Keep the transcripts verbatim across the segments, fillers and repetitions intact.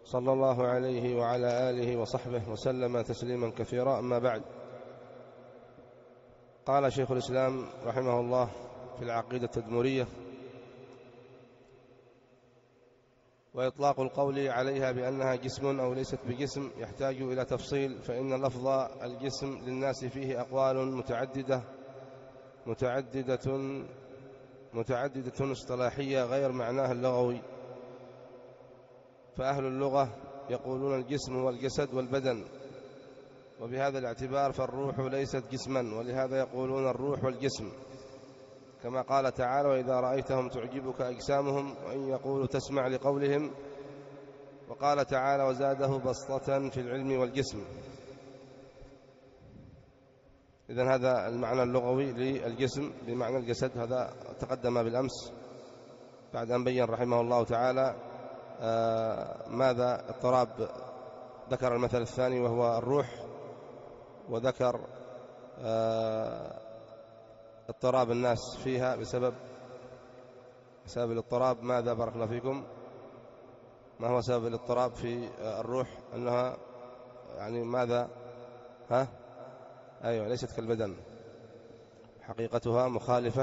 صلى الله عليه وعلى آله وصحبه وسلم تسليما كثيرا. أما بعد، قال شيخ الإسلام رحمه الله في العقيدة التدمرية: وإطلاق القول عليها بأنها جسم أو ليست بجسم يحتاج إلى تفصيل، فإن لفظ الجسم للناس فيه أقوال متعددة متعددة متعددة اصطلاحية غير معناها اللغوي. فأهل اللغة يقولون الجسم هو الجسد والبدن، وبهذا الاعتبار فالروح ليست جسما، ولهذا يقولون الروح والجسم، كما قال تعالى: وإذا رأيتهم تعجبك أجسامهم وإن يقولوا تسمع لقولهم. وقال تعالى: وزاده بسطة في العلم والجسم. إذن هذا المعنى اللغوي للجسم بمعنى الجسد، هذا تقدم بالأمس بعد أن بين رحمه الله تعالى آه ماذا اضطراب. ذكر المثل الثاني وهو الروح، وذكر آه اضطراب الناس فيها بسبب سبب الاضطراب. ماذا بارك الله فيكم؟ ما هو سبب الاضطراب في الروح؟ أنها يعني ماذا؟ ها؟ أيوة، ليست كالبدن، حقيقتها مخالفة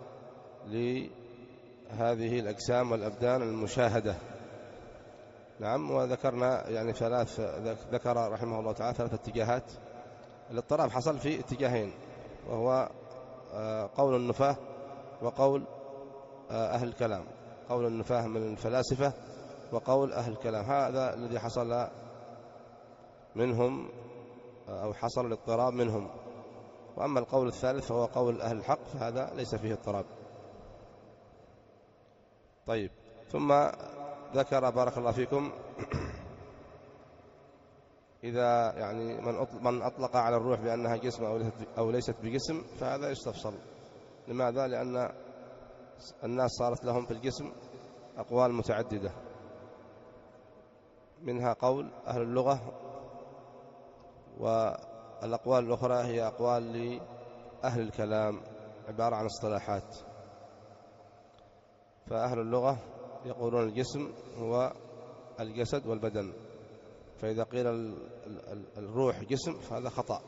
لهذه الأجسام والأبدان المشاهدة. نعم. وذكرنا يعني ثلاث ذكر رحمه الله تعالى ثلاث اتجاهات. الاضطراب حصل في اتجاهين، وهو قول النفاة وقول أهل الكلام. قول النفاة من الفلاسفة وقول أهل الكلام، هذا الذي حصل منهم أو حصل الاضطراب منهم. وأما القول الثالث فهو قول أهل الحق، فهذا ليس فيه اضطراب. طيب، ثم ذكر بارك الله فيكم إذا يعني من أطلق على الروح بأنها جسم أو ليست بجسم فهذا يستفصل. لماذا؟ لأن الناس صارت لهم في الجسم أقوال متعددة، منها قول أهل اللغة، والأقوال الأخرى هي أقوال لأهل الكلام عبارة عن اصطلاحات. فأهل اللغة يقولون الجسم هو الجسد والبدن، فإذا قيل الروح جسم فهذا خطأ،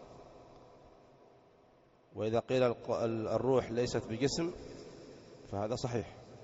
وإذا قيل الروح ليست بجسم فهذا صحيح،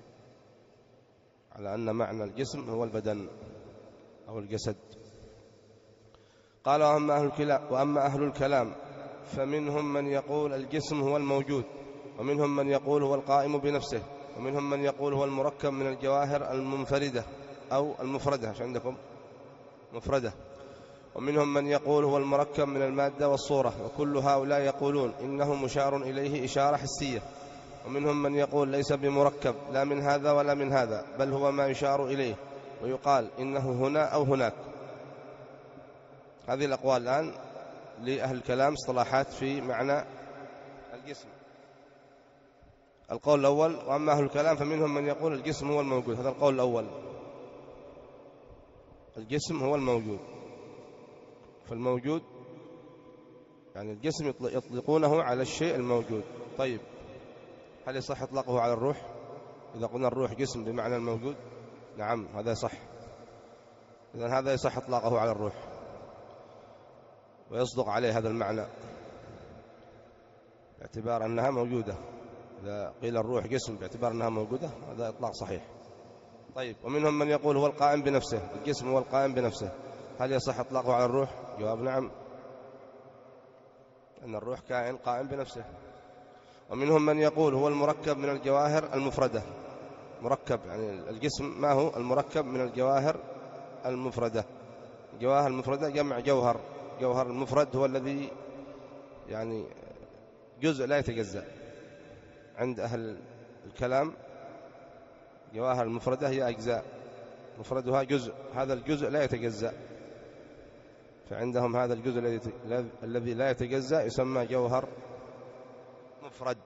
على أن معنى الجسم هو البدن أو الجسد. قال: وأما أهل الكلام, وأما أهل الكلام فمنهم من يقول الجسم هو الموجود، ومنهم من يقول هو القائم بنفسه، ومنهم من يقول هو المركب من الجواهر المنفردة أو المفردة، عشان عندكم مفردة، ومنهم من يقول هو المركب من المادة والصورة، وكل هؤلاء يقولون إنه مشار إليه إشارة حسية. ومنهم من يقول ليس بمركب لا من هذا ولا من هذا، بل هو ما يشار إليه، ويقال إنه هنا أو هناك. هذه الأقوال الآن لأهل الكلام اصطلاحات في معنى الجسم. القول الأول: وأما أهل الكلام فمنهم من يقول الجسم هو الموجود. هذا القول الأول، الجسم هو الموجود. فالموجود يعني الجسم يطلقونه على الشيء الموجود. طيب، هل يصح إطلاقه على الروح؟ إذا قلنا الروح جسم بمعنى الموجود، نعم هذا يصح. إذن هذا يصح إطلاقه على الروح ويصدق عليه هذا المعنى باعتبار أنها موجودة. إذا قيل الروح جسم باعتبار أنها موجودة هذا إطلاق صحيح. طيب، ومنهم من يقول هو القائم بنفسه، الجسم هو القائم بنفسه. هل يصح إطلاقه على الروح؟ جواب نعم، أن الروح كائن قائم بنفسه. ومنهم من يقول هو المركب من الجواهر المفردة. مركب يعني الجسم ما هو؟ المركب من الجواهر المفردة. الجواهر المفردة جمع جوهر. جوهر المفرد هو الذي يعني جزء لا يتجزأ. عند أهل الكلام جواهر المفردة هي أجزاء، مفردها جزء، هذا الجزء لا يتجزأ. فعندهم هذا الجزء الذي لا يتجزأ يسمى جوهر مفرد،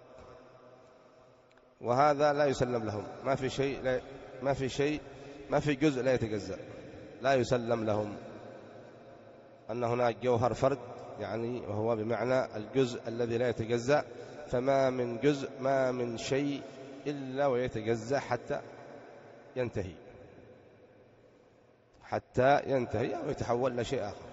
وهذا لا يسلم لهم. ما في شيء لا ما في شيء ما في جزء لا يتجزأ، لا يسلم لهم أن هناك جوهر فرد، يعني وهو بمعنى الجزء الذي لا يتجزأ. فما من جزء ما من شيء إلا ويتجزأ حتى ينتهي، حتى ينتهي أو يتحول إلى شيء آخر.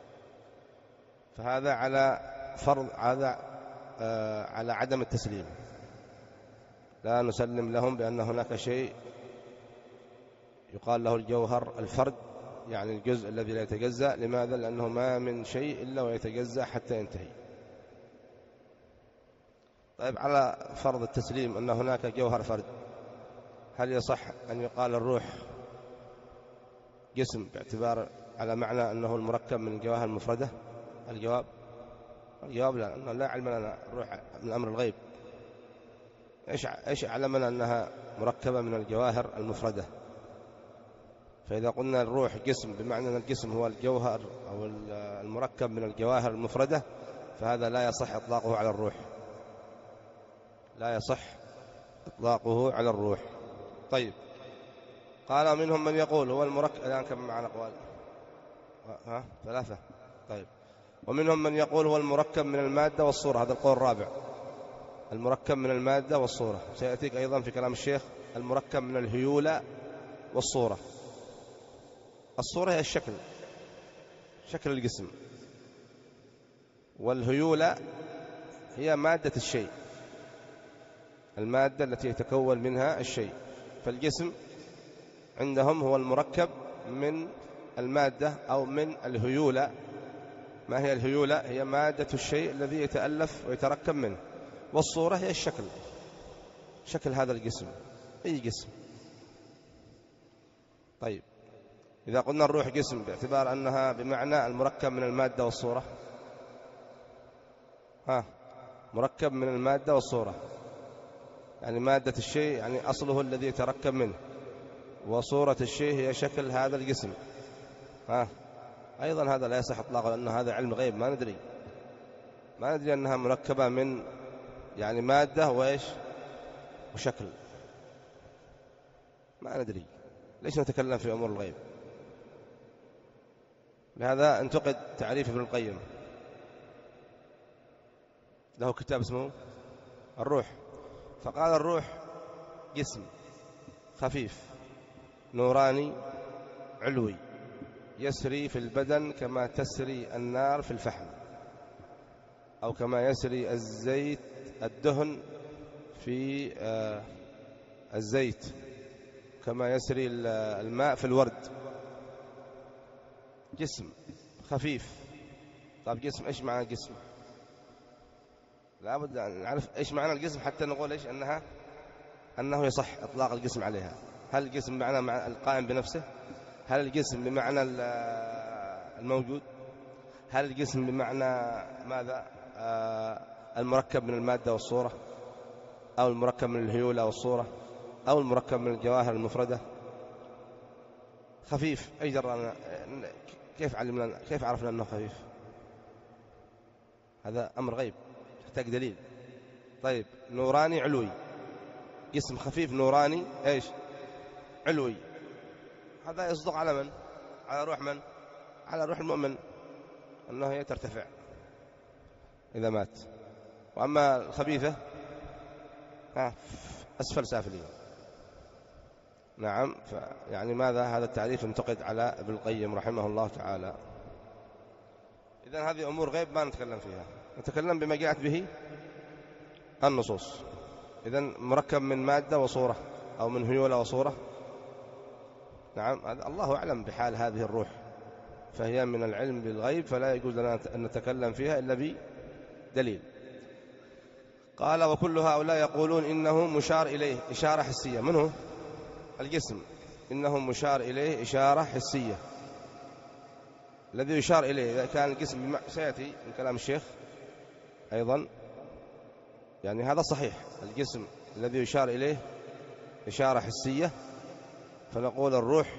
فهذا على فرض هذا آه على عدم التسليم، لا نسلم لهم بأن هناك شيء يقال له الجوهر الفرد، يعني الجزء الذي لا يتجزأ. لماذا؟ لأنه ما من شيء إلا ويتجزأ حتى ينتهي. طيب، على فرض التسليم أن هناك جوهر فرد، هل يصح أن يقال الروح جسم باعتبار على معنى أنه المركب من الجواهر المفردة؟ الجواب الجواب لا، أنه لا علم لنا، الروح من أمر الغيب. إيش إيش علمنا أنها مركبة من الجواهر المفردة؟ فإذا قلنا الروح جسم بمعنى أن الجسم هو الجوهر أو المركب من الجواهر المفردة، فهذا لا يصح إطلاقه على الروح، لا يصح إطلاقه على الروح. طيب، قال منهم من يقول هو المركب، الآن كم معنا أقوال؟ ها ثلاثة. طيب، ومنهم من يقول هو المركب من المادة والصورة، هذا القول الرابع، المركب من المادة والصورة. سيأتيك أيضا في كلام الشيخ المركب من الهيولة والصورة. الصورة هي الشكل، شكل الجسم، والهيولة هي مادة الشيء، المادة التي يتكون منها الشيء. فالجسم عندهم هو المركب من المادة أو من الهيولة. ما هي الهيولة؟ هي مادة الشيء الذي يتألف ويتركب منه. والصورة هي الشكل، شكل هذا الجسم، أي جسم. طيب، إذا قلنا الروح جسم باعتبار أنها بمعنى المركب من المادة والصورة، ها مركب من المادة والصورة، يعني مادة الشيء يعني أصله الذي يتركب منه، وصورة الشيء هي شكل هذا الجسم. ها أيضا هذا لا يصح إطلاقا، لأن هذا علم غيب، ما ندري ما ندري أنها مركبة من يعني مادة وإيش وشكل، ما ندري، ليش نتكلم في أمور الغيب؟ لهذا انتقد تعريف ابن القيم، له كتاب اسمه الروح، فقال الروح جسم خفيف نوراني علوي يسري في البدن كما تسري النار في الفحم، أو كما يسري الزيت الدهن في الزيت، كما يسري الماء في الورد. جسم خفيف. طيب، جسم إيش معنى الجسم؟ لابد أن نعرف إيش معنى الجسم حتى نقول إيش أنها أنه يصح إطلاق الجسم عليها. هل الجسم بمعنى مع القائم بنفسه؟ هل الجسم بمعنى الموجود؟ هل الجسم بمعنى ماذا؟ المركب من المادة والصورة، أو المركب من الهيولة والصورة، أو المركب من الجواهر المفردة؟ خفيف، أي جرى؟ كيف علمنا؟ كيف عرفنا أنه خفيف؟ هذا أمر غيب يحتاج دليل. طيب، نوراني علوي، جسم خفيف نوراني إيش علوي، هذا يصدق على من؟ على روح من؟ على روح المؤمن، أنه هي ترتفع إذا مات. وأما الخبيثة أسفل سافلين. نعم. يعني ماذا؟ هذا التعريف انتقد على ابن القيم رحمه الله تعالى. إذن هذه أمور غيب ما نتكلم فيها، نتكلم بما جاءت به النصوص. إذن مركب من مادة وصورة أو من هيولة وصورة. نعم، الله أعلم بحال هذه الروح، فهي من العلم بالغيب، فلا يجوز لنا أن نتكلم فيها إلا بدليل. قال وكل هؤلاء يقولون إنه مشار إليه إشارة حسية. منه الجسم، إنه مشار إليه إشارة حسية. الذي يشار إليه إذا كان الجسم سيأتي من كلام الشيخ أيضا، يعني هذا صحيح، الجسم الذي يشار إليه إشارة حسية، فنقول الروح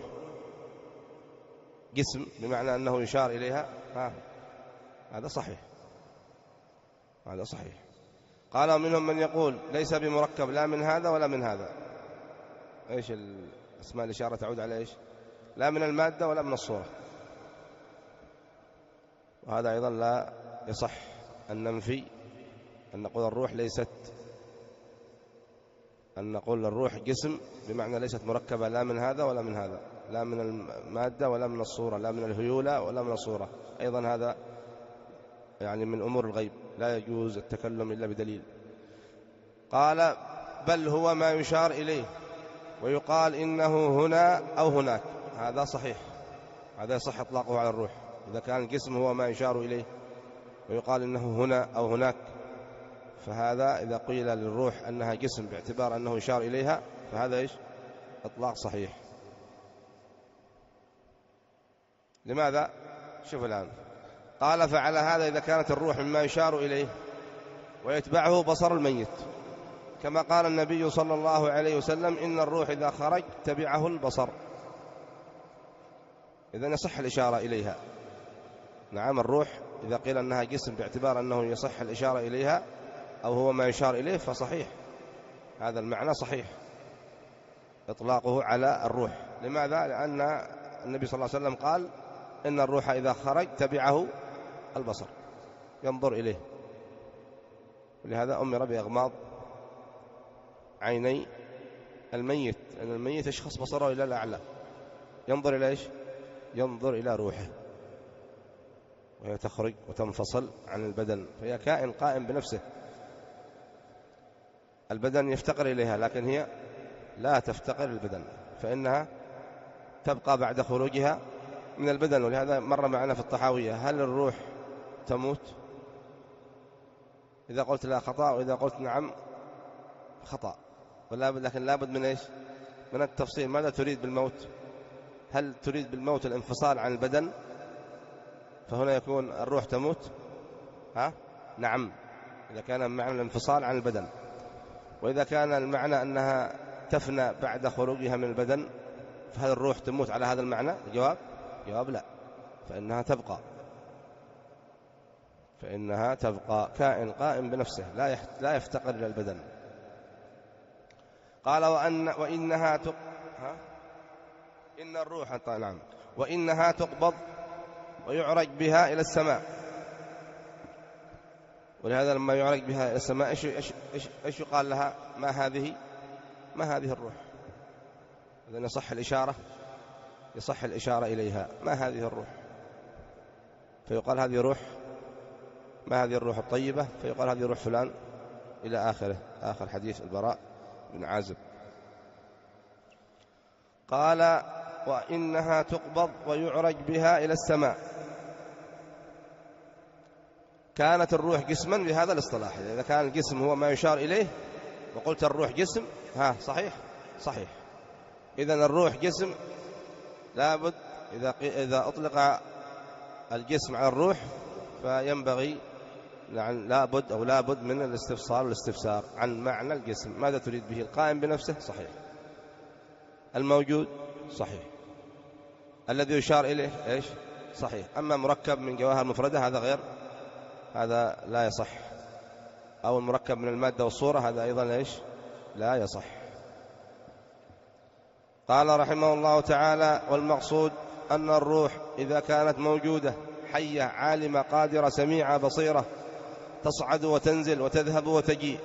جسم بمعنى أنه يشار إليها. ها هذا صحيح، هذا صحيح. قال منهم من يقول ليس بمركب لا من هذا ولا من هذا. إيش الأسماء الإشارة تعود على إيش؟ لا من المادة ولا من الصورة. وهذا أيضا لا يصح أن ننفي أن نقول الروح ليست، أن نقول الروح جسم بمعنى ليست مركبة لا من هذا ولا من هذا. لا من المادة ولا من الصورة، لا من الهيولة ولا من الصورة. أيضا هذا يعني من أمور الغيب، لا يجوز التكلم إلا بدليل. قال بل هو ما يشار إليه ويقال إنه هنا أو هناك، هذا صحيح، هذا يصح إطلاقه على الروح. إذا كان الجسم هو ما يشار إليه ويقال إنه هنا أو هناك، فهذا إذا قيل للروح أنها جسم باعتبار أنه يشار إليها فهذا إيش؟ إطلاق صحيح. لماذا؟ شوف الآن، قال فعلى هذا إذا كانت الروح مما يشار إليه ويتبعه بصر الميت، كما قال النبي صلى الله عليه وسلم إن الروح إذا خرج تبعه البصر، إذا يصح الإشارة إليها. نعم، الروح إذا قيل أنها جسم باعتبار أنه يصح الإشارة إليها أو هو ما يشار إليه فصحيح، هذا المعنى صحيح إطلاقه على الروح. لماذا؟ لأن النبي صلى الله عليه وسلم قال إن الروح إذا خرج تبعه البصر، ينظر إليه، ولهذا أمر بإغماض عيني الميت، أن الميت يشخص بصره إلى الأعلى، ينظر إلى إيش؟ ينظر إلى روحه، وهي تخرج وتنفصل عن البدن، فهي كائن قائم بنفسه. البدن يفتقر إليها لكن هي لا تفتقر البدن، فإنها تبقى بعد خروجها من البدن. ولهذا مر معنا في الطحاوية هل الروح تموت؟ إذا قلت لا خطأ، وإذا قلت نعم خطأ، لكن لابد من إيش؟ من التفصيل. ماذا تريد بالموت؟ هل تريد بالموت الانفصال عن البدن فهنا يكون الروح تموت؟ ها؟ نعم، إذا كان معنى الانفصال عن البدن. وإذا كان المعنى أنها تفنى بعد خروجها من البدن فهل الروح تموت على هذا المعنى؟ الجواب جواب لا، فإنها تبقى، فإنها تبقى كائن قائم بنفسه لا لا يفتقر إلى البدن. قال وأن وإنها تق... ها؟ إن الروح نعم وإنها تقبض ويعرج بها إلى السماء. ولهذا لما يعرج بها إلى السماء إيش إيش إيش, إيش يقال لها؟ ما هذه ما هذه الروح؟ إذن يصح الإشارة يصح الإشارة إليها، ما هذه الروح؟ فيقال هذه روح، ما هذه الروح الطيبة؟ فيقال هذه روح فلان، إلى آخره، آخر حديث البراء بن عازب. قال وإنها تقبض ويعرج بها إلى السماء. كانت الروح جسما بهذا الاصطلاح، إذا كان الجسم هو ما يشار إليه وقلت الروح جسم، ها صحيح صحيح. إذن الروح جسم، لابد إذا إذا أطلق الجسم على الروح فينبغي لابد أو لابد من الاستفسار والاستفسار عن معنى الجسم. ماذا تريد به؟ القائم بنفسه صحيح، الموجود صحيح، الذي يشار إليه إيش؟ صحيح. أما مركب من جواهر مفردة هذا غير، هذا لا يصح، أو المركب من المادة والصورة هذا أيضا إيش؟ لا يصح. قال رحمه الله تعالى والمقصود أن الروح إذا كانت موجودة حية عالمة قادرة سميعة بصيرة تصعد وتنزل وتذهب وتجيء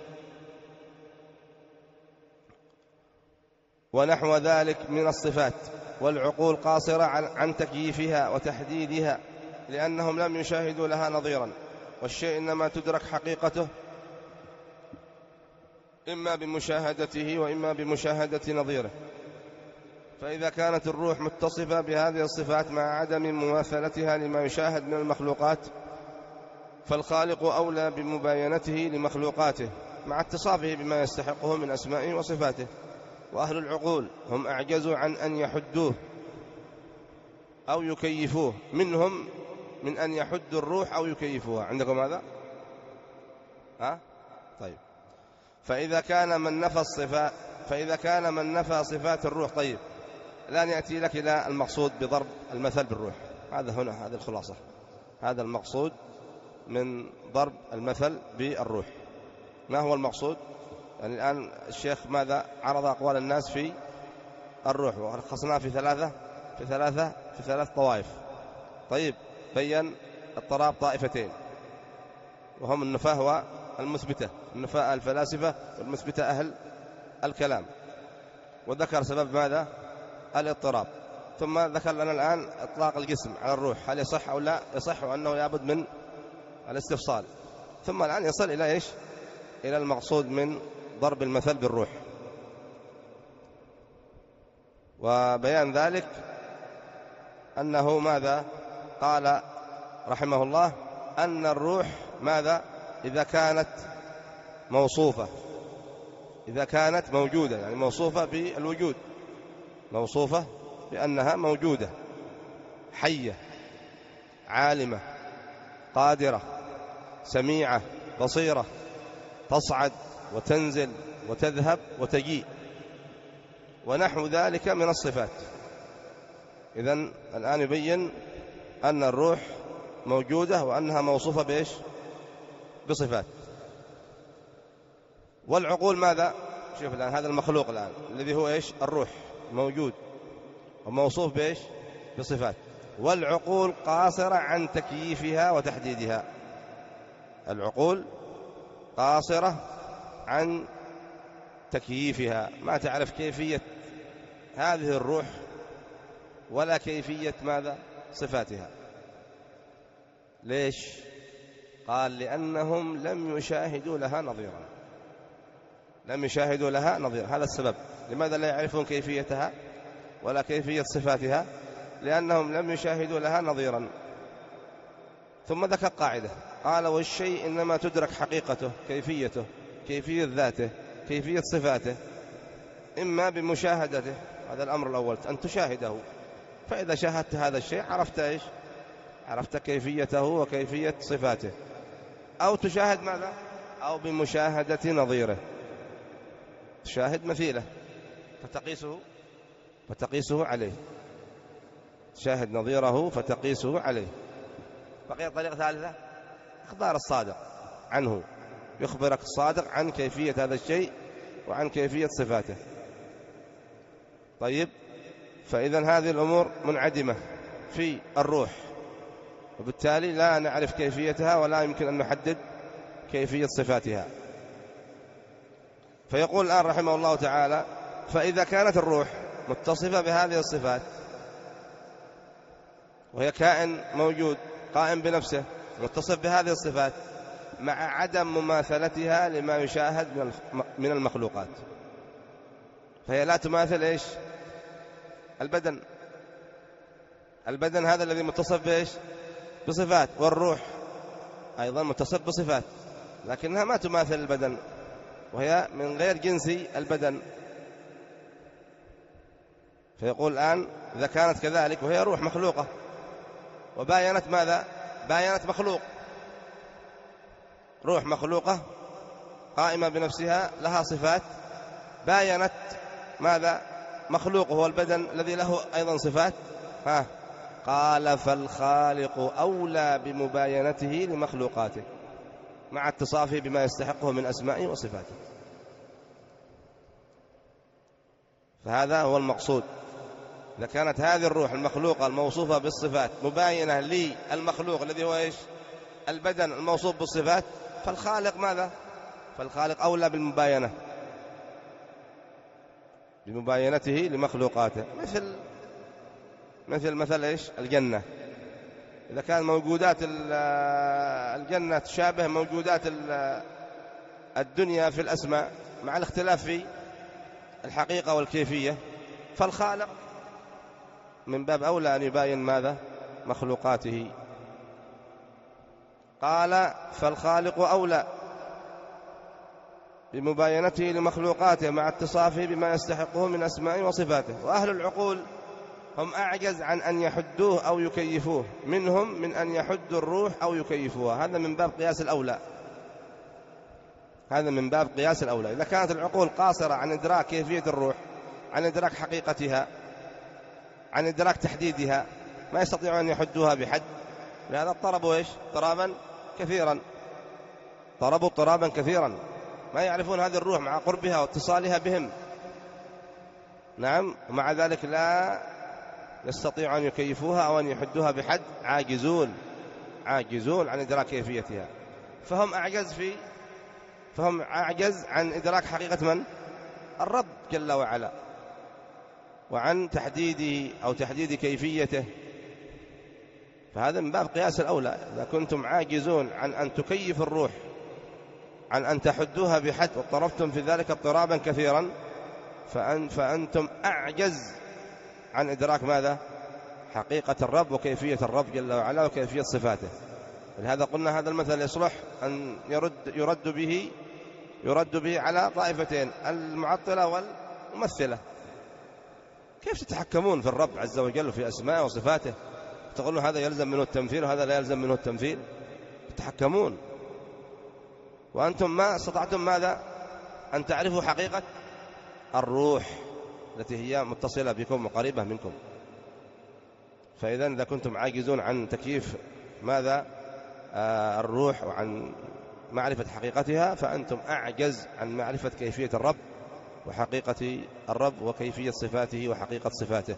ونحو ذلك من الصفات، والعقول قاصرة عن تكييفها وتحديدها لأنهم لم يشاهدوا لها نظيرا، والشيء إنما تدرك حقيقته إما بمشاهدته وإما بمشاهدة نظيره. فإذا كانت الروح متصفة بهذه الصفات مع عدم مماثلتها لما يشاهد من المخلوقات فالخالق أولى بمباينته لمخلوقاته مع اتصافه بما يستحقه من أسمائه وصفاته. وأهل العقول هم أعجزوا عن أن يحدوه أو يكيفوه منهم من أن يحدوا الروح أو يكيفوها. عندكم هذا؟ ها؟ طيب. فإذا كان من نفى الصفات فإذا كان من نفى صفات الروح، طيب الآن يأتي لك إلى المقصود بضرب المثل بالروح. هذا هنا هذه الخلاصة، هذا المقصود من ضرب المثل بالروح. ما هو المقصود؟ يعني الآن الشيخ ماذا عرض أقوال الناس في الروح ولخصناه في ثلاثة في ثلاثة في ثلاث طوائف. طيب بين اضطراب طائفتين وهم النفاة والمثبتة، النفاة الفلاسفة والمثبتة أهل الكلام، وذكر سبب ماذا؟ الاضطراب. ثم ذكر لنا الآن إطلاق الجسم على الروح، هل يصح أو لا يصح، وأنه لابد من الاستفصال. ثم الآن يصل إلى إيش؟ إلى المقصود من ضرب المثل بالروح، وبيان ذلك أنه ماذا قال رحمه الله؟ أن الروح ماذا؟ إذا كانت موصوفة، إذا كانت موجودة، يعني موصوفة بالوجود، موصوفة بأنها موجودة، حية، عالمة، قادرة، سميعة، بصيرة، تصعد وتنزل وتذهب وتجيء ونحو ذلك من الصفات. إذن الآن يبين أن الروح موجودة وأنها موصوفة بإيش؟ بصفات. والعقول ماذا؟ شوف الآن هذا المخلوق الآن الذي هو إيش؟ الروح، موجود وموصوف بإيش؟ بصفات. والعقول قاصرة عن تكييفها وتحديدها، العقول قاصرة عن تكييفها، ما تعرف كيفية هذه الروح ولا كيفية ماذا؟ صفاتها. ليش؟ قال لأنهم لم يشاهدوا لها نظيرا، لم يشاهدوا لها نظيرا. هذا السبب. لماذا لا يعرفون كيفيتها ولا كيفية صفاتها؟ لأنهم لم يشاهدوا لها نظيرا. ثم ذكر قاعدة، قال والشيء إنما تدرك حقيقته، كيفيته، كيفية ذاته، كيفية صفاته، إما بمشاهدته، هذا الأمر الأول، أن تشاهده، فإذا شاهدت هذا الشيء عرفت إيش؟ عرفت كيفيته وكيفية صفاته. أو تشاهد ماذا؟ أو بمشاهدة نظيره، تشاهد مثيله فتقيسه فتقيسه عليه، تشاهد نظيره فتقيسه عليه. بقي طريقة ثالثة، إخبار الصادق عنه، يخبرك الصادق عن كيفية هذا الشيء وعن كيفية صفاته. طيب، فإذا هذه الأمور منعدمة في الروح، وبالتالي لا نعرف كيفيتها ولا يمكن أن نحدد كيفية صفاتها. فيقول الآن رحمه الله تعالى: فإذا كانت الروح متصفة بهذه الصفات، وهي كائن موجود قائم بنفسه متصف بهذه الصفات، مع عدم مماثلتها لما يشاهد من المخلوقات، فهي لا تماثل إيش؟ البدن. البدن هذا الذي متصف بإيش؟ بصفات، والروح أيضا متصف بصفات، لكنها ما تماثل البدن، وهي من غير جنس البدن. فيقول الآن إذا كانت كذلك وهي روح مخلوقة، وباينت ماذا؟ باينت مخلوق، روح مخلوقة قائمة بنفسها لها صفات، باينت ماذا؟ مخلوق هو البدن الذي له أيضا صفات. ها قال: فالخالق أولى بمباينته لمخلوقاته مع اتصافه بما يستحقه من أسمائه وصفاته. فهذا هو المقصود. إذا كانت هذه الروح المخلوقة الموصوفة بالصفات مباينة للمخلوق الذي هو إيش؟ البدن الموصوف بالصفات، فالخالق ماذا؟ فالخالق أولى بالمباينة، بمباينته لمخلوقاته. مثل مثل مثل إيش؟ الجنة. إذا كان موجودات الجنة تشابه موجودات الدنيا في الأسماء مع الاختلاف في الحقيقة والكيفية، فالخالق من باب أولى أن يباين ماذا؟ مخلوقاته. قال: فالخالق أولى بمباينته لمخلوقاته مع اتصافه بما يستحقه من أسماء وصفاته. وأهل العقول هم أعجز عن أن يحدوه أو يكيفوه منهم من أن يحدوا الروح أو يكيفوها. هذا من باب قياس الأولى، هذا من باب قياس الأولى. إذا كانت العقول قاصرة عن إدراك كيفية الروح، عن إدراك حقيقتها، عن إدراك تحديدها، ما يستطيعون أن يحدوها بحد، لهذا اضطربوا إيش؟ اضطرابا كثيرا، ضربوا اضطرابا كثيرا، ما يعرفون هذه الروح مع قربها واتصالها بهم. نعم، ومع ذلك لا يستطيعون أن يكيفوها أو أن يحدوها بحد، عاجزون عاجزون عن إدراك كيفيتها. فهم أعجز في فهم أعجز عن إدراك حقيقة من؟ الرب جل وعلا. وعن تحديده أو تحديد كيفيته، فهذا من باب قياس الأولى. إذا كنتم عاجزون عن أن تكيف الروح، عن أن تحدوها بحد، واضطربتم في ذلك اضطرابا كثيرا، فأن فأنتم أعجز عن إدراك ماذا؟ حقيقة الرب وكيفية الرب جل وعلا وكيفية صفاته. لهذا قلنا هذا المثل يصلح أن يرد يرد به يرد به على طائفتين، المعطلة والممثلة. كيف تتحكمون في الرب عز وجل في أسمائه وصفاته، تقولون هذا يلزم منه التمثيل وهذا لا يلزم منه التمثيل؟ تتحكمون وأنتم ما استطعتم ماذا؟ أن تعرفوا حقيقة الروح التي هي متصلة بكم وقريبة منكم. فإذا إذا كنتم عاجزون عن تكييف ماذا؟ آه الروح، وعن معرفة حقيقتها، فأنتم أعجز عن معرفة كيفية الرب وحقيقة الرب وكيفية صفاته وحقيقة صفاته.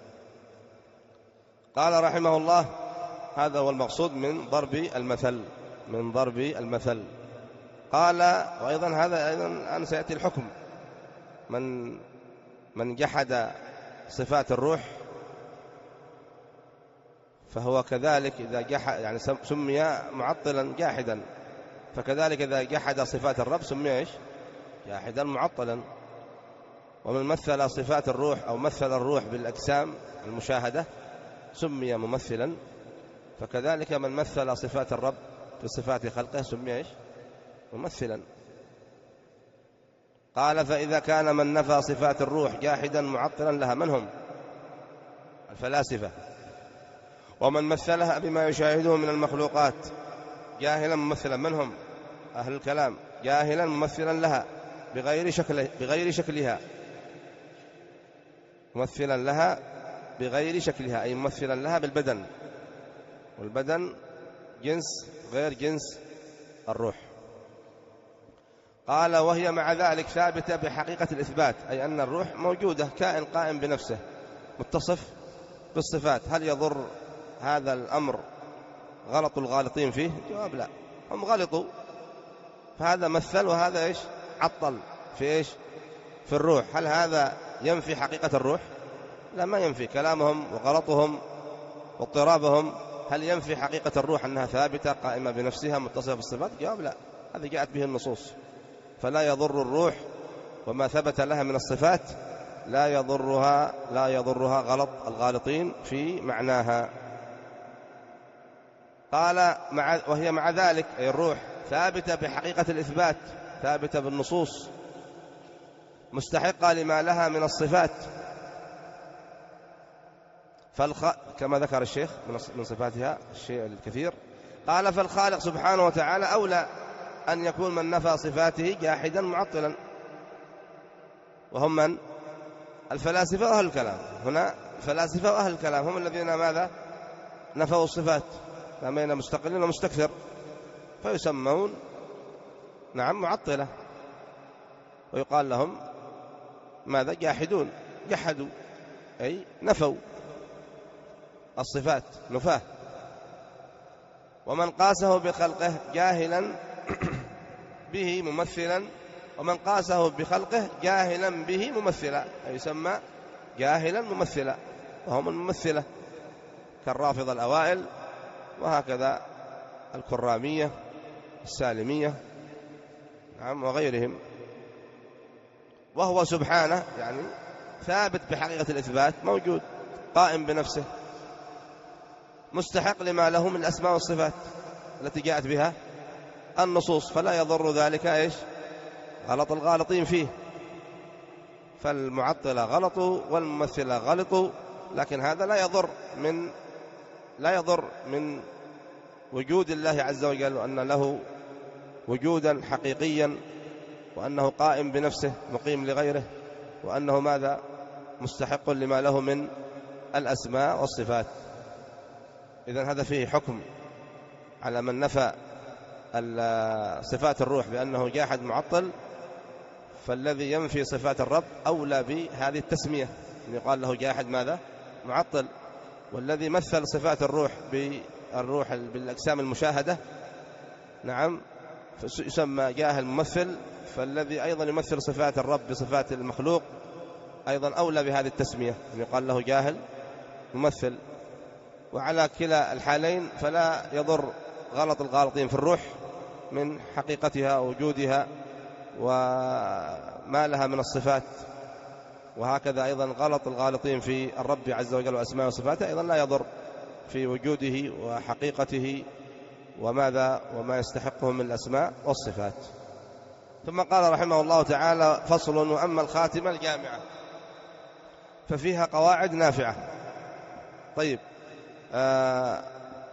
قال رحمه الله: هذا هو المقصود من ضرب المثل، من ضرب المثل. قال: وأيضا هذا أيضا الآن سيأتي الحكم. من من جحد صفات الروح فهو كذلك إذا جحد، يعني سمي معطلا جاحدا، فكذلك إذا جحد صفات الرب سمي إيش؟ جاحدا معطلا. ومن مثل صفات الروح أو مثل الروح بالأجسام المشاهدة سمي ممثلا، فكذلك من مثل صفات الرب بصفات خلقه سمي إيش؟ ممثلا. قال: فإذا كان من نفى صفات الروح جاحدا معطلا لها، من هم؟ الفلاسفة. ومن مثلها بما يشاهده من المخلوقات جاهلا ممثلا، من هم؟ أهل الكلام. جاهلا ممثلا لها بغير شكل بغير شكلها، ممثلا لها بغير شكلها، أي ممثلا لها بالبدن، والبدن جنس غير جنس الروح. قال: وهي مع ذلك ثابتة بحقيقة الإثبات، أي أن الروح موجودة، كائن قائم بنفسه متصف بالصفات. هل يضر هذا الأمر غلط الغالطين فيه؟ جواب: لا، هم غلطوا، فهذا مثل وهذا إيش؟ عطل في إيش؟ في الروح. هل هذا ينفي حقيقة الروح؟ لا، ما ينفي. كلامهم وغلطهم واضطرابهم هل ينفي حقيقة الروح أنها ثابتة قائمة بنفسها متصفة بالصفات؟ جواب: لا، هذا جاءت به النصوص. فلا يضر الروح وما ثبت لها من الصفات، لا يضرها لا يضرها غلط الغالطين في معناها. قال: مع وهي مع ذلك، أي الروح، ثابتة بحقيقة الإثبات، ثابتة بالنصوص، مستحقة لما لها من الصفات. فالخ... كما ذكر الشيخ من صفاتها الشيء الكثير. قال: فالخالق سبحانه وتعالى أولى أن يكون من نفى صفاته جاحدا معطلا، وهم من؟ الفلاسفة وأهل الكلام. هنا الفلاسفة وأهل الكلام هم الذين ماذا؟ نفوا الصفات، بين مستقل ومستكثر، فيسمون نعم معطلة، ويقال لهم ماذا؟ جاحدون. جحدوا أي نفوا الصفات، نفاه. ومن قاسه بخلقه جاهلا به ممثلا، ومن قاسه بخلقه جاهلا به ممثلا، أي يسمى جاهلا ممثلا، وهم الممثلة كالرافضة الأوائل، وهكذا الكرامية السالمية نعم وغيرهم. وهو سبحانه يعني ثابت بحقيقة الإثبات، موجود قائم بنفسه، مستحق لما له من الأسماء والصفات التي جاءت بها النصوص، فلا يضر ذلك إيش؟ غلط الغالطين فيه. فالمعطلة غلطوا والممثلة غلطوا، لكن هذا لا يضر من لا يضر من وجود الله عز وجل، وأن له وجودا حقيقيا، وأنه قائم بنفسه مقيم لغيره، وأنه ماذا؟ مستحق لما له من الأسماء والصفات. إذن هذا فيه حكم على من نفى صفات الروح بأنه جاحد معطل، فالذي ينفي صفات الرب أولى بهذه التسمية، أن يقال له جاحد ماذا؟ معطل. والذي مثل صفات الروح بالروح بالأجسام المشاهدة نعم يسمى جاهل ممثل. فالذي أيضا يمثل صفات الرب بصفات المخلوق أيضا أولى بهذه التسمية أن يقال له جاهل ممثل. وعلى كلا الحالين فلا يضر غلط الغالطين في الروح من حقيقتها ووجودها وما لها من الصفات، وهكذا أيضا غلط الغالطين في الرب عز وجل وأسماء وصفاته أيضا لا يضر في وجوده وحقيقته وماذا وما يستحقه من الأسماء والصفات. ثم قال رحمه الله تعالى: فصل: وأما الخاتمة الجامعة ففيها قواعد نافعة. طيب، آه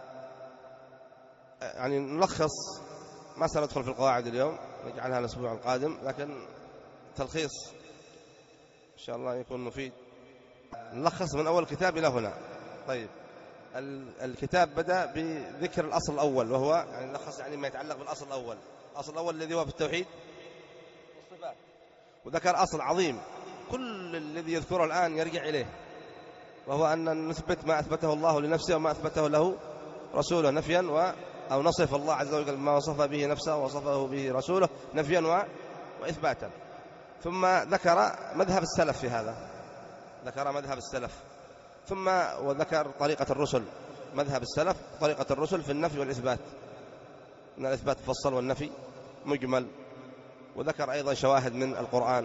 يعني نلخص، ما سندخل في القواعد اليوم، نجعلها الأسبوع القادم، لكن تلخيص إن شاء الله يكون مفيد. نلخص من أول كتاب إلى هنا. طيب، الكتاب بدأ بذكر الأصل الأول، وهو يعني نلخص يعني ما يتعلق بالأصل الأول. الأصل الأول الذي هو في التوحيد والصفات، وذكر أصل عظيم كل الذي يذكره الآن يرجع إليه، وهو أن نثبت ما أثبته الله لنفسه وما أثبته له رسوله نفيا و أو نصف الله عز وجل ما وصف به نفسه ووصفه به رسوله نفيا و... وإثباتا. ثم ذكر مذهب السلف في هذا، ذكر مذهب السلف، ثم وذكر طريقة الرسل، مذهب السلف طريقة الرسل في النفي والإثبات، أن الإثبات مفصل والنفي مجمل، وذكر أيضا شواهد من القرآن.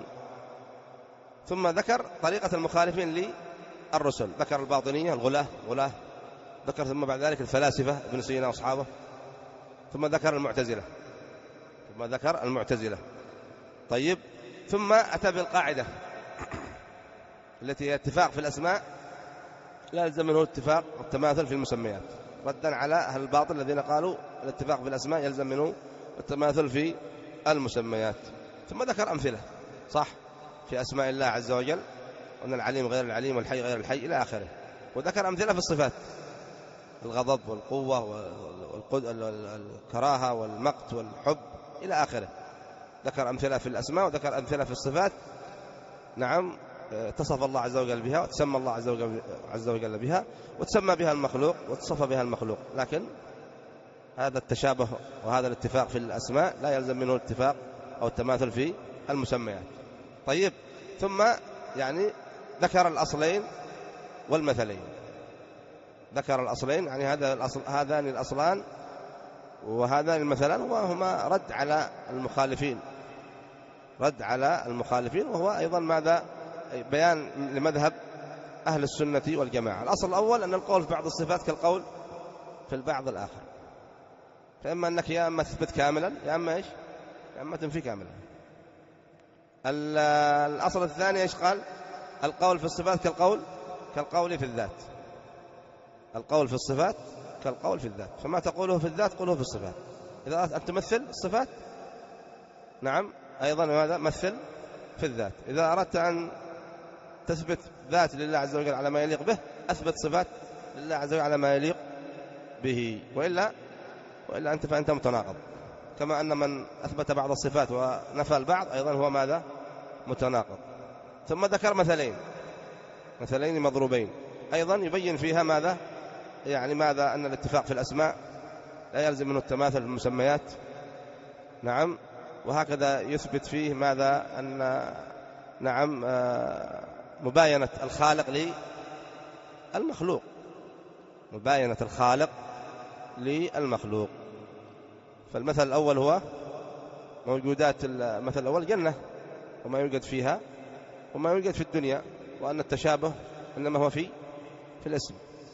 ثم ذكر طريقة المخالفين للرسل، ذكر الباطنية الغلاة غلاة، ذكر ثم بعد ذلك الفلاسفة ابن سينا وأصحابه، ثم ذكر المعتزلة ثم ذكر المعتزلة طيب، ثم أتى بالقاعدة التي هي اتفاق في الأسماء لا يلزم منه اتفاق التماثل في المسميات، ردا على أهل الباطل الذين قالوا الاتفاق في الأسماء يلزم منه التماثل في المسميات. ثم ذكر أمثلة صح في أسماء الله عز وجل، وأن العليم غير العليم والحي غير الحي إلى آخره. وذكر أمثلة في الصفات، الغضب والقوة والكراهة والمقت والحب إلى آخره. ذكر أمثلة في الأسماء وذكر أمثلة في الصفات، نعم، تصف الله عز وجل بها وتسمى الله عز وجل, عز وجل بها وتسمى بها المخلوق وتصف بها المخلوق. لكن هذا التشابه وهذا الاتفاق في الأسماء لا يلزم منه الاتفاق أو التماثل في المسميات. طيب، ثم يعني ذكر الأصلين والمثلين، ذكر الأصلين يعني هذا الأصل هذان الأصلان وهذان المثلان، وهما رد على المخالفين، رد على المخالفين، وهو أيضا ماذا بيان لمذهب أهل السنة والجماعة. الأصل الأول أن القول في بعض الصفات كالقول في البعض الآخر، فإما أنك يا أما تثبت كاملا يا أما إيش يا أما تنفي كاملا. الأصل الثاني إيش قال؟ القول في الصفات كالقول كالقول في الذات، القول في الصفات كالقول في الذات، فما تقوله في الذات قوله في الصفات. إذا أردت أن تمثل الصفات نعم أيضا هذا مثل في الذات. إذا أردت أن تثبت ذات لله عز وجل على ما يليق به أثبت صفات لله عز وجل على ما يليق به، وإلا وإلا أنت فأنت متناقض. كما أن من أثبت بعض الصفات ونفى البعض أيضا هو ماذا متناقض. ثم ذكر مثلين مثلين مضروبين أيضا يبين فيها ماذا يعني ماذا أن الاتفاق في الأسماء لا يلزم منه التماثل في المسميات، نعم، وهكذا يثبت فيه ماذا أن نعم مباينة الخالق للمخلوق، مباينة الخالق للمخلوق. فالمثل الأول هو موجودات المثل الأول جنة وما يوجد فيها وما يوجد في الدنيا، وأن التشابه إنما هو في في الاسم.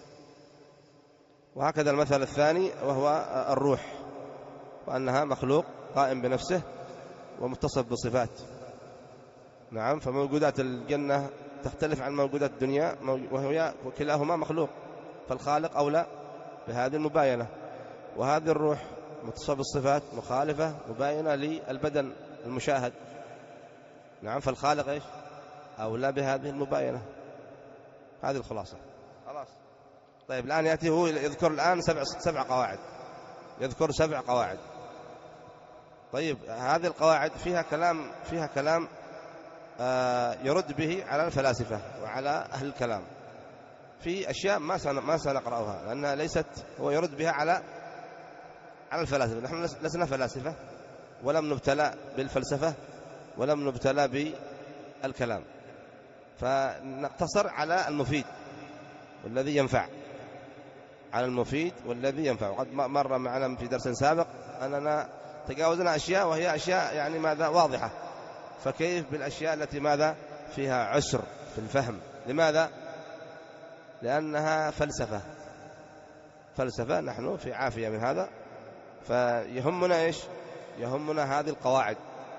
وهكذا المثل الثاني وهو الروح، وأنها مخلوق قائم بنفسه ومتصف بصفات، نعم، فموجودات الجنة تختلف عن موجودات الدنيا وهي وكلاهما مخلوق، فالخالق أولى بهذه المباينة. وهذه الروح متصف بالصفات مخالفة مباينة للبدن المشاهد، نعم، فالخالق إيش أولى بهذه المباينة. هذه الخلاصة. خلاص. طيب، الآن يأتي هو يذكر الآن سبع سبع قواعد، يذكر سبع قواعد. طيب، هذه القواعد فيها كلام فيها كلام آه يرد به على الفلاسفة وعلى أهل الكلام في أشياء ما ما سنقرأها لأنها ليست، هو يرد بها على على الفلاسفة. نحن لسنا فلاسفة ولم نبتلى بالفلسفة ولم نبتلى بالكلام، فنقتصر على المفيد والذي ينفع، على المفيد والذي ينفع. وقد مر معنا في درس سابق أننا تجاوزنا أشياء وهي أشياء يعني ماذا واضحة، فكيف بالأشياء التي ماذا فيها عسر في الفهم؟ لماذا؟ لأنها فلسفة، فلسفة نحن في عافية من هذا، فيهمنا إيش؟ يهمنا هذه القواعد،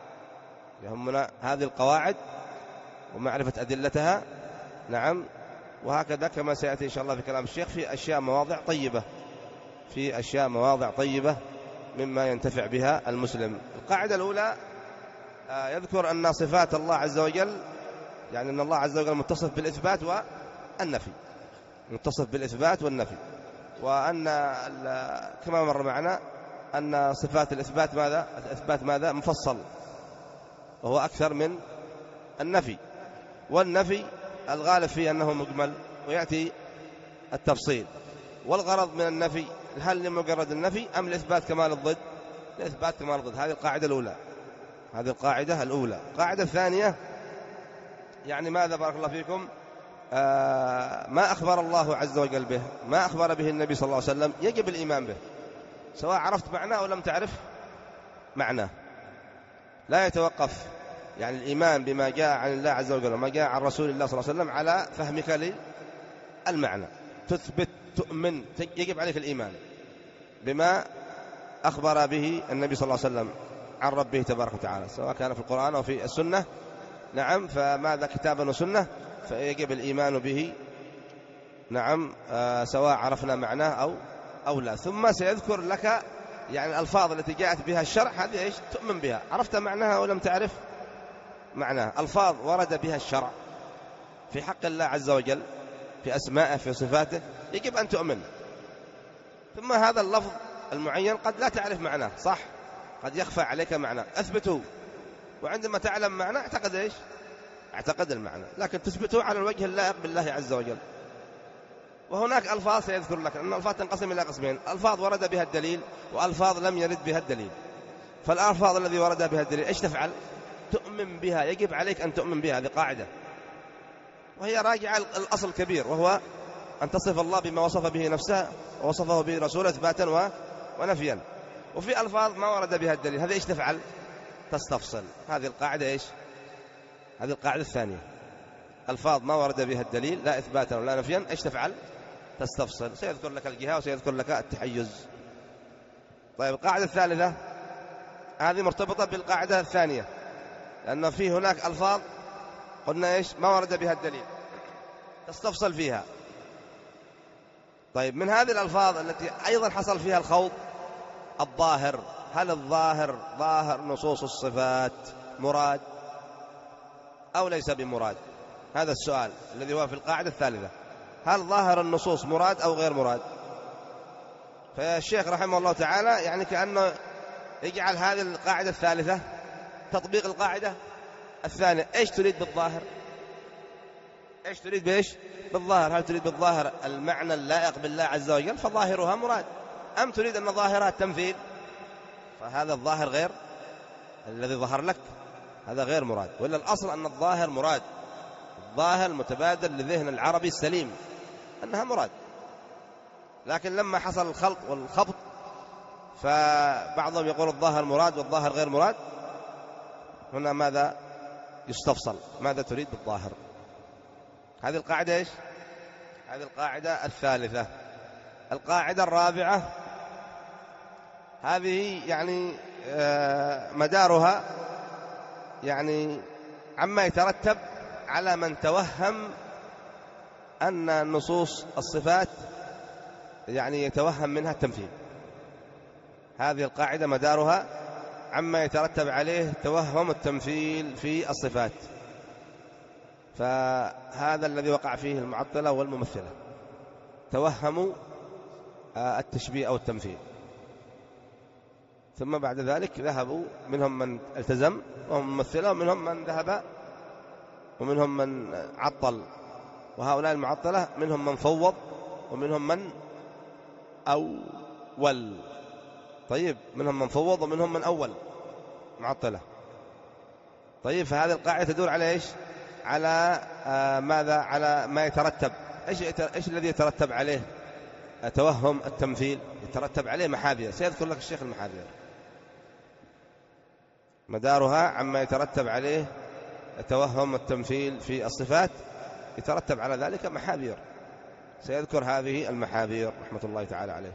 يهمنا هذه القواعد ومعرفة أدلتها. نعم. وهكذا كما سيأتي إن شاء الله في كلام الشيخ في أشياء مواضع طيبة، في أشياء مواضع طيبة مما ينتفع بها المسلم. القاعدة الأولى يذكر أن صفات الله عز وجل، يعني أن الله عز وجل متصف بالإثبات والنفي، متصف بالإثبات والنفي، وأن كما مر معنا أن صفات الإثبات ماذا؟ الإثبات ماذا؟ مفصل، وهو أكثر من النفي. والنفي الغالب فيه أنه مجمل ويأتي التفصيل. والغرض من النفي هل لمجرد النفي أم لإثبات كمال الضد؟ لإثبات كمال الضد. هذه القاعدة الأولى، هذه القاعدة الأولى. القاعدة الثانية يعني ماذا بارك الله فيكم؟ آه ما أخبر الله عز وجل به، ما أخبر به النبي صلى الله عليه وسلم يجب الإيمان به، سواء عرفت معناه أو لم تعرف معناه. لا يتوقف يعني الإيمان بما جاء عن الله عز وجل وما جاء عن رسول الله صلى الله عليه وسلم على فهمك للمعنى. تثبت، تؤمن، يجب عليك الإيمان بما أخبر به النبي صلى الله عليه وسلم عن ربه تبارك وتعالى، سواء كان في القرآن أو في السنة. نعم. فماذا كتابا وسنة فيجب الإيمان به. نعم. آه سواء عرفنا معناه أو أو لا. ثم سيذكر لك يعني الألفاظ التي جاءت بها الشرع، هذه إيش؟ تؤمن بها، عرفت معناها أو لم تعرف معناها. ألفاظ ورد بها الشرع في حق الله عز وجل، في أسمائه، في صفاته، يجب أن تؤمن. ثم هذا اللفظ المعين قد لا تعرف معناه، صح؟ قد يخفى عليك معناه، أثبته، وعندما تعلم معناه اعتقد إيش؟ اعتقد المعنى، لكن تثبته على الوجه اللائق بالله عز وجل. وهناك ألفاظ سيذكر لك أن الألفاظ تنقسم إلى قسمين: ألفاظ ورد بها الدليل، وألفاظ لم يرد بها الدليل. فالألفاظ الذي ورد بها الدليل إيش تفعل؟ تؤمن بها، يجب عليك أن تؤمن بها. هذه قاعدة، وهي راجعة الأصل الكبير، وهو أن تصف الله بما وصف به نفسه ووصفه به رسوله إثباتا ونفيا. وفي ألفاظ ما ورد بها الدليل، هذه إيش تفعل؟ تستفصل. هذه القاعدة إيش؟ هذه القاعدة الثانية. ألفاظ ما ورد بها الدليل لا إثباتا ولا نفيا، إيش تفعل؟ تستفصل. سيذكر لك الجهة وسيذكر لك التحيز. طيب القاعدة الثالثة هذه مرتبطة بالقاعدة الثانية، لأن في هناك ألفاظ قلنا إيش؟ ما ورد بها الدليل، تستفصل فيها. طيب من هذه الألفاظ التي أيضا حصل فيها الخوض الظاهر، هل الظاهر ظاهر نصوص الصفات مراد أو ليس بمراد؟ هذا السؤال الذي هو في القاعدة الثالثة، هل ظاهر النصوص مراد أو غير مراد؟ فالشيخ رحمه الله تعالى يعني كأنه يجعل هذه القاعدة الثالثة تطبيق القاعدة الثانية. إيش تريد بالظاهر؟ إيش تريد بإيش؟ بالظاهر. هل تريد بالظاهر المعنى اللائق بالله عز وجل فظاهرها مراد، أم تريد أن ظاهرها التمثيل؟ فهذا الظاهر غير الذي ظهر لك، هذا غير مراد. ولا الأصل أن الظاهر مراد، الظاهر المتبادل لذهن العربي السليم أنها مراد. لكن لما حصل الخلط والخبط فبعضهم يقول الظاهر مراد والظاهر غير مراد، هنا ماذا يستفصل؟ ماذا تريد بالظاهر؟ هذه القاعدة إيش؟ هذه القاعدة الثالثة. القاعدة الرابعة هذه يعني مدارها يعني عما يترتب على من توهم أن نصوص الصفات يعني يتوهم منها التمثيل. هذه القاعدة مدارها عما يترتب عليه توهم التمثيل في الصفات، فهذا الذي وقع فيه المعطلة والممثلة، توهموا التشبيه أو التمثيل. ثم بعد ذلك ذهبوا، منهم من التزم وهم ممثلة، ومنهم من ذهب ومنهم من عطل. وهؤلاء المعطلة منهم من فوض ومنهم من أول. طيب منهم من فوض ومنهم من أول معطلة. طيب فهذه القاعدة تدور على إيش؟ على آه ماذا؟ على ما يترتب. إيش, إيش الذي يترتب عليه توهم التمثيل؟ يترتب عليه محاذير، سيذكر لك الشيخ المحاذير، مدارها عما يترتب عليه توهم التمثيل في الصفات، يترتب على ذلك محاذير، سيذكر هذه المحاذير رحمة الله تعالى عليه،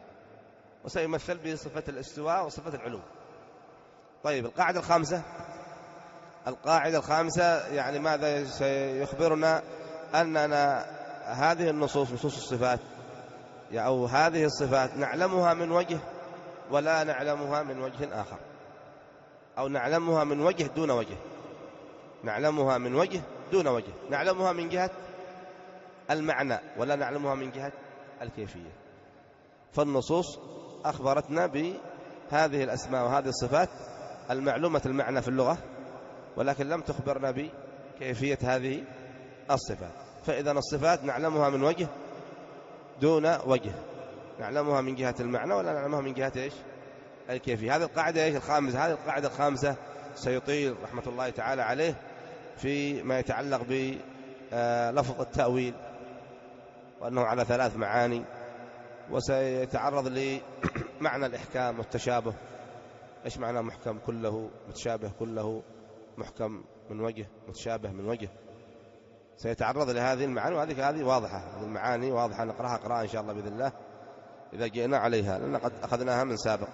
وسيمثل بصفة الاستواء وصفة العلو. طيب القاعدة الخامسة، القاعدة الخامسة يعني ماذا؟ سيخبرنا أننا هذه النصوص، نصوص الصفات أو هذه الصفات، نعلمها من وجه ولا نعلمها من وجه آخر، أو نعلمها من وجه دون وجه، نعلمها من وجه دون وجه، نعلمها من جهة المعنى ولا نعلمها من جهة الكيفية. فالنصوص أخبرتنا بهذه الأسماء وهذه الصفات المعلومة المعنى في اللغة، ولكن لم تخبرنا بكيفية هذه الصفات. فإذا الصفات نعلمها من وجه دون وجه، نعلمها من جهة المعنى ولا نعلمها من جهة إيش؟ الكيفية. هذه القاعدة إيش الخامسة؟ هذه القاعدة الخامسة سيطيل رحمة الله تعالى عليه فيما يتعلق بلفظ التأويل، وأنه على ثلاث معاني، وسيتعرض لمعنى الإحكام والتشابه. إيش معنى محكم كله، متشابه كله، محكم من وجه، متشابه من وجه، سيتعرض لهذه المعاني، وهذه هذه واضحة، هذه المعاني واضحة، نقرأها قراءة إن شاء الله بإذن الله إذا جئنا عليها، لأن قد أخذناها من سابق.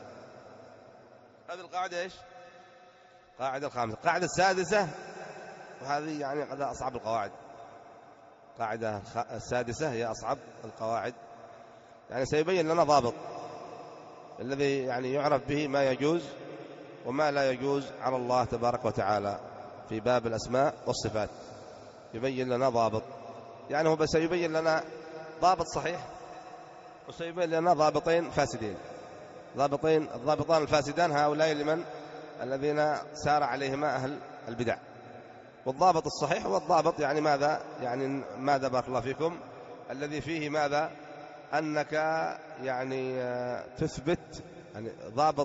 هذه القاعدة إيش؟ قاعدة الخامسة. القاعدة السادسة، وهذه يعني قد أصعب القواعد، قاعدة السادسة هي أصعب القواعد، يعني سيبين لنا ضابط الذي يعني يعرف به ما يجوز وما لا يجوز على الله تبارك وتعالى في باب الأسماء والصفات، يبين لنا ضابط، يعني هو بس يبين لنا ضابط صحيح، وسيبين لنا ضابطين فاسدين. ضابطين الضابطان الفاسدان هؤلاء لمن؟ الذين سار عليهما أهل البدع. والضابط الصحيح هو الضابط يعني ماذا؟ يعني ماذا بارك الله فيكم؟ الذي فيه ماذا؟ أنك يعني تثبت يعني ضابط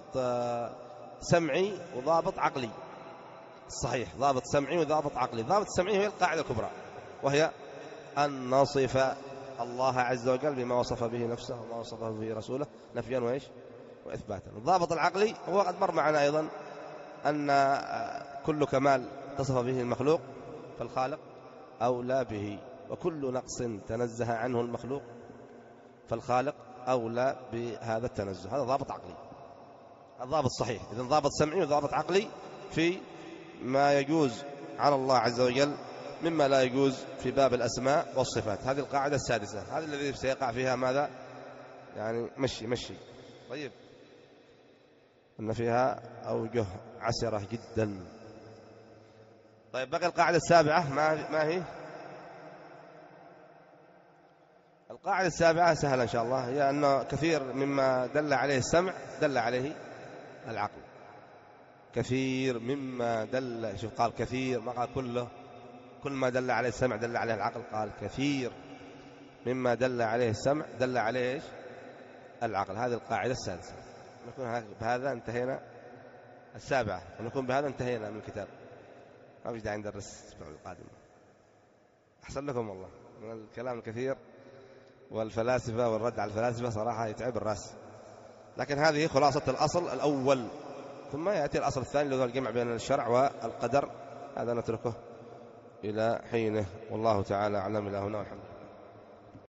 سمعي وضابط عقلي. الصحيح ضابط سمعي وضابط عقلي. ضابط السمعي هي القاعدة الكبرى، وهي أن نصف الله عز وجل بما وصف به نفسه وما وصف به رسوله نفيا وإيش؟ وإثباتا. الضابط العقلي هو قد مر معنا أيضا أن كل كمال اتصف به المخلوق فالخالق أولى به، وكل نقص تنزه عنه المخلوق فالخالق أولى بهذا التنزه. هذا ضابط عقلي، الضابط صحيح. إذن ضابط سمعي وضابط عقلي في ما يجوز على الله عز وجل مما لا يجوز في باب الأسماء والصفات. هذه القاعدة السادسة، هذا الذي سيقع فيها ماذا؟ يعني مشي مشي. طيب أن فيها أوجه عسرة جدا. طيب بقي القاعدة السابعة، ما هي؟ القاعدة السابعة سهلة إن شاء الله، هي أنه كثير مما دل عليه السمع دل عليه العقل. كثير مما دل، شوف قال كثير ما قال كله، كل ما دل عليه السمع دل عليه العقل، قال كثير مما دل عليه السمع دل عليه إيش؟ العقل. هذه القاعدة السادسة. نكون بهذا انتهينا السابعة، ونكون بهذا انتهينا من الكتاب، ما فيش داعي ندرس الأسبوع القادم. أحسن لكم والله من الكلام الكثير والفلاسفة والرد على الفلاسفة، صراحة يتعب الرأس، لكن هذه خلاصة الأصل الأول، ثم يأتي الأصل الثاني اللي هو الجمع بين الشرع والقدر. هذا نتركه إلى حينه، والله تعالى أعلم. إلى هنا والحمد لله.